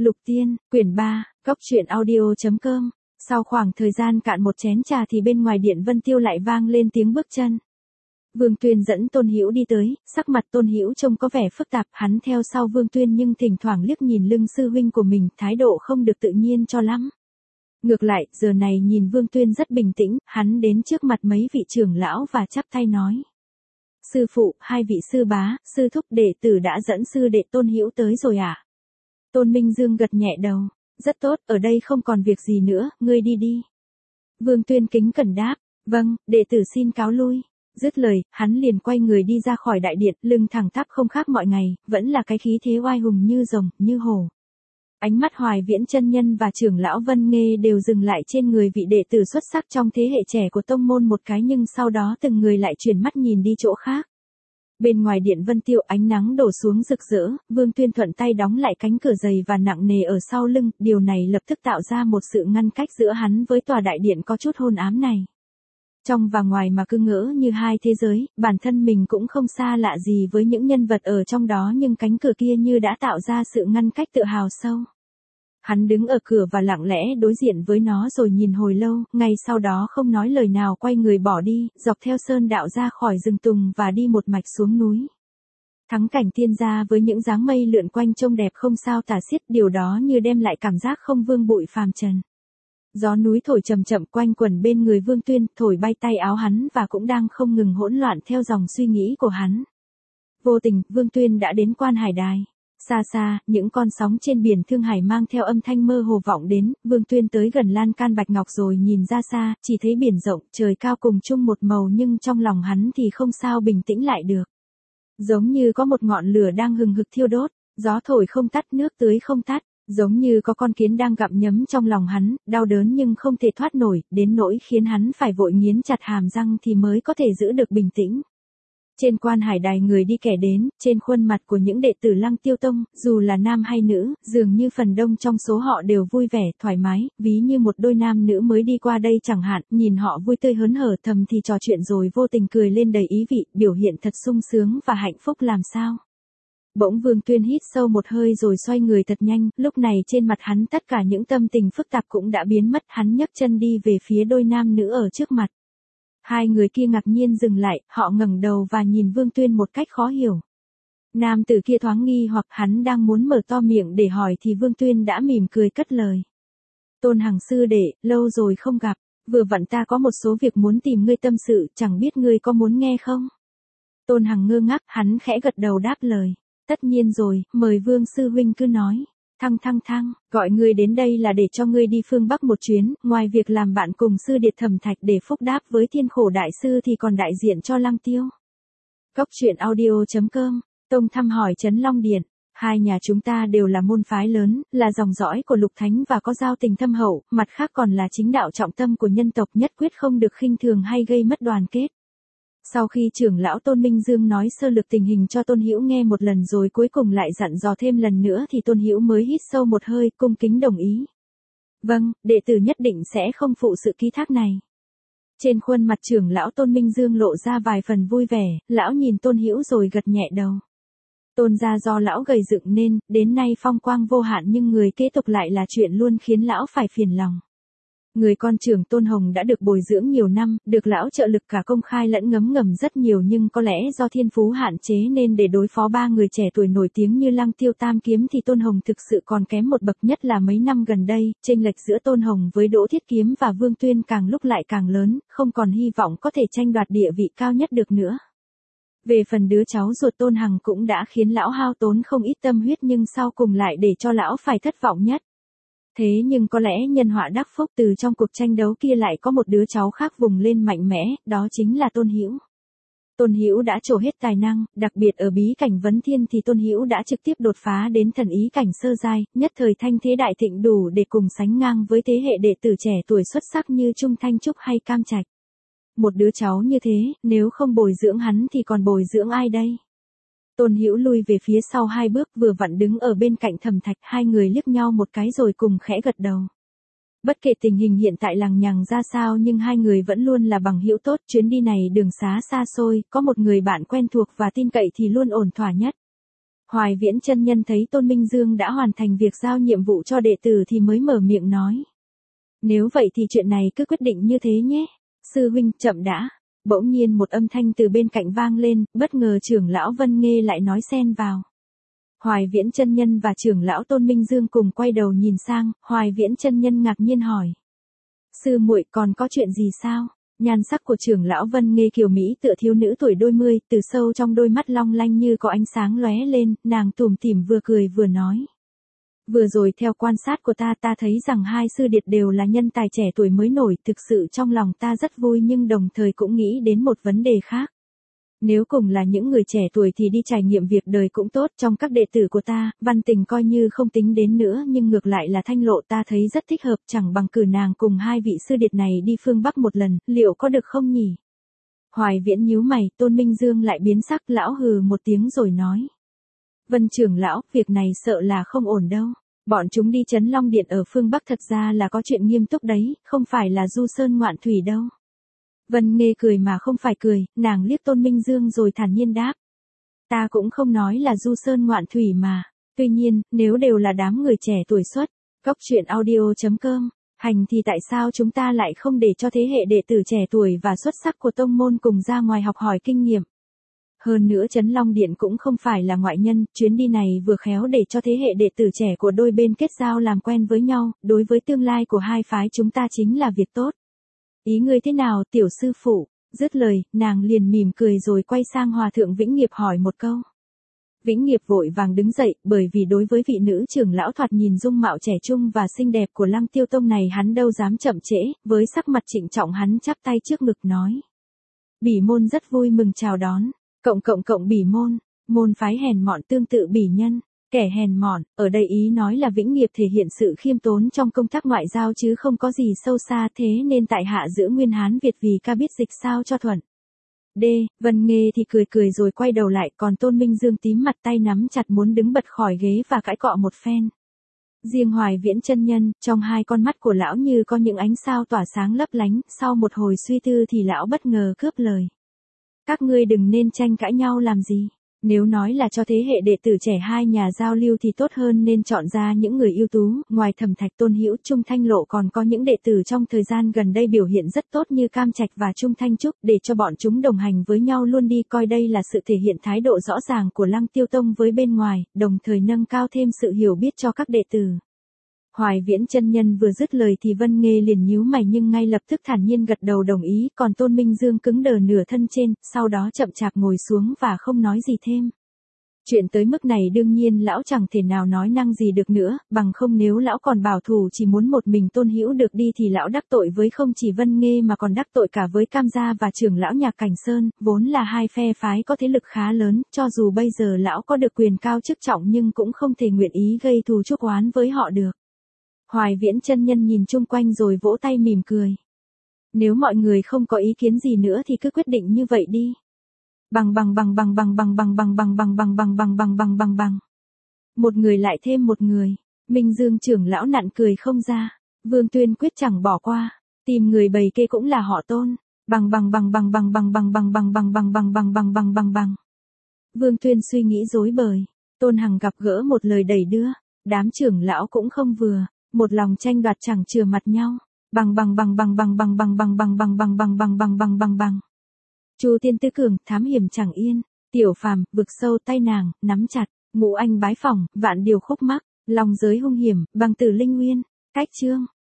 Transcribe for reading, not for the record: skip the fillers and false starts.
Lục Tiên, quyển 3, góc truyện audio.com. Sau khoảng thời gian cạn một chén trà thì bên ngoài điện Vân Tiêu lại vang lên tiếng bước chân. Vương Tuyên dẫn Tôn Hữu đi tới, sắc mặt Tôn Hữu trông có vẻ phức tạp, hắn theo sau Vương Tuyên nhưng thỉnh thoảng liếc nhìn lưng sư huynh của mình, thái độ không được tự nhiên cho lắm. Ngược lại, giờ này nhìn Vương Tuyên rất bình tĩnh, hắn đến trước mặt mấy vị trưởng lão và chắp tay nói: "Sư phụ, hai vị sư bá, sư thúc, đệ tử đã dẫn sư đệ Tôn Hữu tới rồi ạ." Tôn Minh Dương gật nhẹ đầu: "Rất tốt, ở đây không còn việc gì nữa, ngươi đi đi." Vương Tuyên kính cẩn đáp: "Vâng, đệ tử xin cáo lui." Dứt lời, hắn liền quay người đi ra khỏi đại điện, lưng thẳng tắp không khác mọi ngày, vẫn là cái khí thế oai hùng như rồng, như hổ. Ánh mắt Hoài Viễn chân nhân và trưởng lão Vân Nghê đều dừng lại trên người vị đệ tử xuất sắc trong thế hệ trẻ của tông môn một cái, nhưng sau đó từng người lại chuyển mắt nhìn đi chỗ khác. Bên ngoài điện Vân Tiêu ánh nắng đổ xuống rực rỡ, Vương Tuyên thuận tay đóng lại cánh cửa dày và nặng nề ở sau lưng, điều này lập tức tạo ra một sự ngăn cách giữa hắn với tòa đại điện có chút hôn ám này. Trong và ngoài mà cứ ngỡ như hai thế giới, bản thân mình cũng không xa lạ gì với những nhân vật ở trong đó, nhưng cánh cửa kia như đã tạo ra sự ngăn cách tự hào sâu. Hắn đứng ở cửa và lặng lẽ đối diện với nó rồi nhìn hồi lâu, ngay sau đó không nói lời nào quay người bỏ đi, dọc theo sơn đạo ra khỏi rừng tùng và đi một mạch xuống núi. Thắng cảnh thiên gia với những dáng mây lượn quanh trông đẹp không sao tả xiết, điều đó như đem lại cảm giác không vương bụi phàm trần. Gió núi thổi chậm chậm quanh quẩn bên người Vương Tuyên, thổi bay tay áo hắn và cũng đang không ngừng hỗn loạn theo dòng suy nghĩ của hắn. Vô tình, Vương Tuyên đã đến Quan Hải Đài. Xa xa, những con sóng trên biển Thương Hải mang theo âm thanh mơ hồ vọng đến, Vương Tuyên tới gần lan can bạch ngọc rồi nhìn ra xa, chỉ thấy biển rộng, trời cao cùng chung một màu, nhưng trong lòng hắn thì không sao bình tĩnh lại được. Giống như có một ngọn lửa đang hừng hực thiêu đốt, gió thổi không tắt, nước tưới không tắt. Giống như có con kiến đang gặm nhấm trong lòng hắn, đau đớn nhưng không thể thoát nổi, đến nỗi khiến hắn phải vội nghiến chặt hàm răng thì mới có thể giữ được bình tĩnh. Trên Quan Hải Đài người đi kẻ đến, trên khuôn mặt của những đệ tử Lăng Tiêu Tông, dù là nam hay nữ, dường như phần đông trong số họ đều vui vẻ, thoải mái, ví như một đôi nam nữ mới đi qua đây chẳng hạn, nhìn họ vui tươi hớn hở, thầm thì trò chuyện rồi vô tình cười lên đầy ý vị, biểu hiện thật sung sướng và hạnh phúc làm sao. Bỗng Vương Tuyên hít sâu một hơi rồi xoay người thật nhanh, lúc này trên mặt hắn tất cả những tâm tình phức tạp cũng đã biến mất, hắn nhấc chân đi về phía đôi nam nữ ở trước mặt. Hai người kia ngạc nhiên dừng lại, họ ngẩng đầu và nhìn Vương Tuyên một cách khó hiểu. Nam tử kia thoáng nghi hoặc hắn đang muốn mở to miệng để hỏi thì Vương Tuyên đã mỉm cười cất lời. "Tôn Hằng sư đệ, lâu rồi không gặp, vừa vặn ta có một số việc muốn tìm ngươi tâm sự, chẳng biết ngươi có muốn nghe không?" Tôn Hằng ngơ ngác, hắn khẽ gật đầu đáp lời. "Tất nhiên rồi, mời Vương sư huynh cứ nói." Thăng, gọi ngươi đến đây là để cho ngươi đi phương Bắc một chuyến, ngoài việc làm bạn cùng sư điệt Thẩm Thạch để phúc đáp với Thiên Khổ đại sư thì còn đại diện cho Lăng Tiêu. Góc truyện audio.com, Tông thăm hỏi Trấn Long Điện. Hai nhà chúng ta đều là môn phái lớn, là dòng dõi của Lục Thánh và có giao tình thâm hậu, mặt khác còn là chính đạo trọng tâm của nhân tộc, nhất quyết không được khinh thường hay gây mất đoàn kết. Sau khi trưởng lão Tôn Minh Dương nói sơ lược tình hình cho Tôn Hữu nghe một lần rồi cuối cùng lại dặn dò thêm lần nữa thì Tôn Hữu mới hít sâu một hơi, cung kính đồng ý. "Vâng, đệ tử nhất định sẽ không phụ sự ký thác này." Trên khuôn mặt trưởng lão Tôn Minh Dương lộ ra vài phần vui vẻ, lão nhìn Tôn Hữu rồi gật nhẹ đầu. Tôn gia do lão gầy dựng nên, đến nay phong quang vô hạn, nhưng người kế tục lại là chuyện luôn khiến lão phải phiền lòng. Người con trưởng Tôn Hồng đã được bồi dưỡng nhiều năm, được lão trợ lực cả công khai lẫn ngấm ngầm rất nhiều, nhưng có lẽ do thiên phú hạn chế nên để đối phó ba người trẻ tuổi nổi tiếng như Lăng Tiêu Tam Kiếm thì Tôn Hồng thực sự còn kém một bậc, nhất là mấy năm gần đây, chênh lệch giữa Tôn Hồng với Đỗ Thiết Kiếm và Vương Tuyên càng lúc lại càng lớn, không còn hy vọng có thể tranh đoạt địa vị cao nhất được nữa. Về phần đứa cháu ruột Tôn Hằng cũng đã khiến lão hao tốn không ít tâm huyết, nhưng sau cùng lại để cho lão phải thất vọng nhất. Thế nhưng có lẽ nhân họa đắc phúc, từ trong cuộc tranh đấu kia lại có một đứa cháu khác vùng lên mạnh mẽ, đó chính là Tôn Hữu. Tôn Hữu đã trổ hết tài năng, đặc biệt ở bí cảnh Vấn Thiên thì Tôn Hữu đã trực tiếp đột phá đến thần ý cảnh sơ giai, nhất thời thanh thế đại thịnh đủ để cùng sánh ngang với thế hệ đệ tử trẻ tuổi xuất sắc như Trung Thanh Trúc hay Cam Trạch. Một đứa cháu như thế, nếu không bồi dưỡng hắn thì còn bồi dưỡng ai đây? Tôn Hữu lui về phía sau hai bước, vừa vặn đứng ở bên cạnh Thẩm Thạch, hai người liếc nhau một cái rồi cùng khẽ gật đầu. Bất kể tình hình hiện tại lằng nhằng ra sao nhưng hai người vẫn luôn là bằng hữu tốt, chuyến đi này đường xá xa xôi, có một người bạn quen thuộc và tin cậy thì luôn ổn thỏa nhất. Hoài Viễn chân nhân thấy Tôn Minh Dương đã hoàn thành việc giao nhiệm vụ cho đệ tử thì mới mở miệng nói. Nếu vậy thì chuyện này cứ quyết định như thế nhé. Sư huynh, chậm đã. Bỗng nhiên một âm thanh từ bên cạnh vang lên, bất ngờ trưởng lão Vân Nghê lại nói xen vào. Hoài Viễn chân nhân và trưởng lão Tôn Minh Dương cùng quay đầu nhìn sang, Hoài Viễn chân nhân ngạc nhiên hỏi. Sư muội, còn có chuyện gì sao? Nhan sắc của trưởng lão Vân Nghê kiều mỹ tựa thiếu nữ tuổi đôi mươi, từ sâu trong đôi mắt long lanh như có ánh sáng lóe lên, nàng tủm tỉm vừa cười vừa nói. Vừa rồi theo quan sát của ta thấy rằng hai sư điệt đều là nhân tài trẻ tuổi mới nổi, thực sự trong lòng ta rất vui nhưng đồng thời cũng nghĩ đến một vấn đề khác. Nếu cùng là những người trẻ tuổi thì đi trải nghiệm việc đời cũng tốt, trong các đệ tử của ta, Văn Tình coi như không tính đến nữa nhưng ngược lại là Thanh Lộ ta thấy rất thích hợp, chẳng bằng cử nàng cùng hai vị sư điệt này đi phương Bắc một lần, liệu có được không nhỉ? Hoài Viễn nhíu mày, Tôn Minh Dương lại biến sắc, lão hừ một tiếng rồi nói. Vân trưởng lão, việc này sợ là không ổn đâu. Bọn chúng đi Trấn Long Điện ở phương Bắc thật ra là có chuyện nghiêm túc đấy, không phải là du sơn ngoạn thủy đâu. Vân Nghê cười mà không phải cười, nàng liếc Tôn Minh Dương rồi thản nhiên đáp. Ta cũng không nói là du sơn ngoạn thủy mà. Tuy nhiên, nếu đều là đám người trẻ tuổi xuất, Cốc Truyện Audio.com, hành thì tại sao chúng ta lại không để cho thế hệ đệ tử trẻ tuổi và xuất sắc của tông môn cùng ra ngoài học hỏi kinh nghiệm. Hơn nữa Trấn Long Điện cũng không phải là ngoại nhân, chuyến đi này vừa khéo để cho thế hệ đệ tử trẻ của đôi bên kết giao làm quen với nhau, đối với tương lai của hai phái chúng ta chính là việc tốt. Ý ngươi thế nào, tiểu sư phụ? Dứt lời, nàng liền mỉm cười rồi quay sang Hòa thượng Vĩnh Nghiệp hỏi một câu. Vĩnh Nghiệp vội vàng đứng dậy, bởi vì đối với vị nữ trưởng lão thoạt nhìn dung mạo trẻ trung và xinh đẹp của Lăng Tiêu Tông này hắn đâu dám chậm trễ, với sắc mặt trịnh trọng hắn chắp tay trước ngực nói. Bỉ môn rất vui mừng chào đón. Cộng bỉ môn, môn phái hèn mọn tương tự bỉ nhân, kẻ hèn mọn, ở đây ý nói là Vĩnh Nghiệp thể hiện sự khiêm tốn trong công tác ngoại giao chứ không có gì sâu xa, thế nên tại hạ giữ nguyên Hán Việt vì ca biết dịch sao cho thuận. Vân Nghê thì cười rồi quay đầu lại, còn Tôn Minh Dương tím mặt tay nắm chặt muốn đứng bật khỏi ghế và cãi cọ một phen. Riêng Hoài Viễn chân nhân, trong hai con mắt của lão như có những ánh sao tỏa sáng lấp lánh, sau một hồi suy tư thì lão bất ngờ cướp lời. Các ngươi đừng nên tranh cãi nhau làm gì. Nếu nói là cho thế hệ đệ tử trẻ hai nhà giao lưu thì tốt hơn nên chọn ra những người ưu tú, ngoài Thẩm Thạch, Tôn Hữu, Trung Thanh Lộ còn có những đệ tử trong thời gian gần đây biểu hiện rất tốt như Cam Trạch và Trung Thanh Trúc, để cho bọn chúng đồng hành với nhau luôn đi, coi đây là sự thể hiện thái độ rõ ràng của Lăng Tiêu Tông với bên ngoài, đồng thời nâng cao thêm sự hiểu biết cho các đệ tử. Hoài Viễn chân nhân vừa dứt lời thì Vân Nghê liền nhíu mày nhưng ngay lập tức thản nhiên gật đầu đồng ý, còn Tôn Minh Dương cứng đờ nửa thân trên, sau đó chậm chạp ngồi xuống và không nói gì thêm. Chuyện tới mức này đương nhiên lão chẳng thể nào nói năng gì được nữa, bằng không nếu lão còn bảo thủ chỉ muốn một mình Tôn Hữu được đi thì lão đắc tội với không chỉ Vân Nghê mà còn đắc tội cả với Cam gia và trưởng lão nhà Cảnh Sơn, vốn là hai phe phái có thế lực khá lớn, cho dù bây giờ lão có được quyền cao chức trọng nhưng cũng không thể nguyện ý gây thù chuốc oán với họ được. Hoài Viễn chân nhân nhìn chung quanh rồi vỗ tay mỉm cười. Nếu mọi người không có ý kiến gì nữa thì cứ quyết định như vậy đi. Bằng. Một người lại thêm một người. Minh Dương trưởng lão nặn cười không ra. Vương Tuyên quyết chẳng bỏ qua. Tìm người bày kê cũng là họ Tôn. Bằng. Vương Tuyên suy nghĩ rối bời. Tôn Hằng gặp gỡ một lời đẩy đưa. Đám trưởng lão cũng không vừa. Một lòng tranh đoạt chẳng chừa mặt nhau. Bằng. Chu Tiên Tư Cường, thám hiểm chẳng yên. Tiểu Phàm, vực sâu tay nàng, nắm chặt. Ngũ Anh bái phỏng, vạn điều khúc mắc. Lòng giới hung hiểm, bằng tử linh nguyên. Cách chương.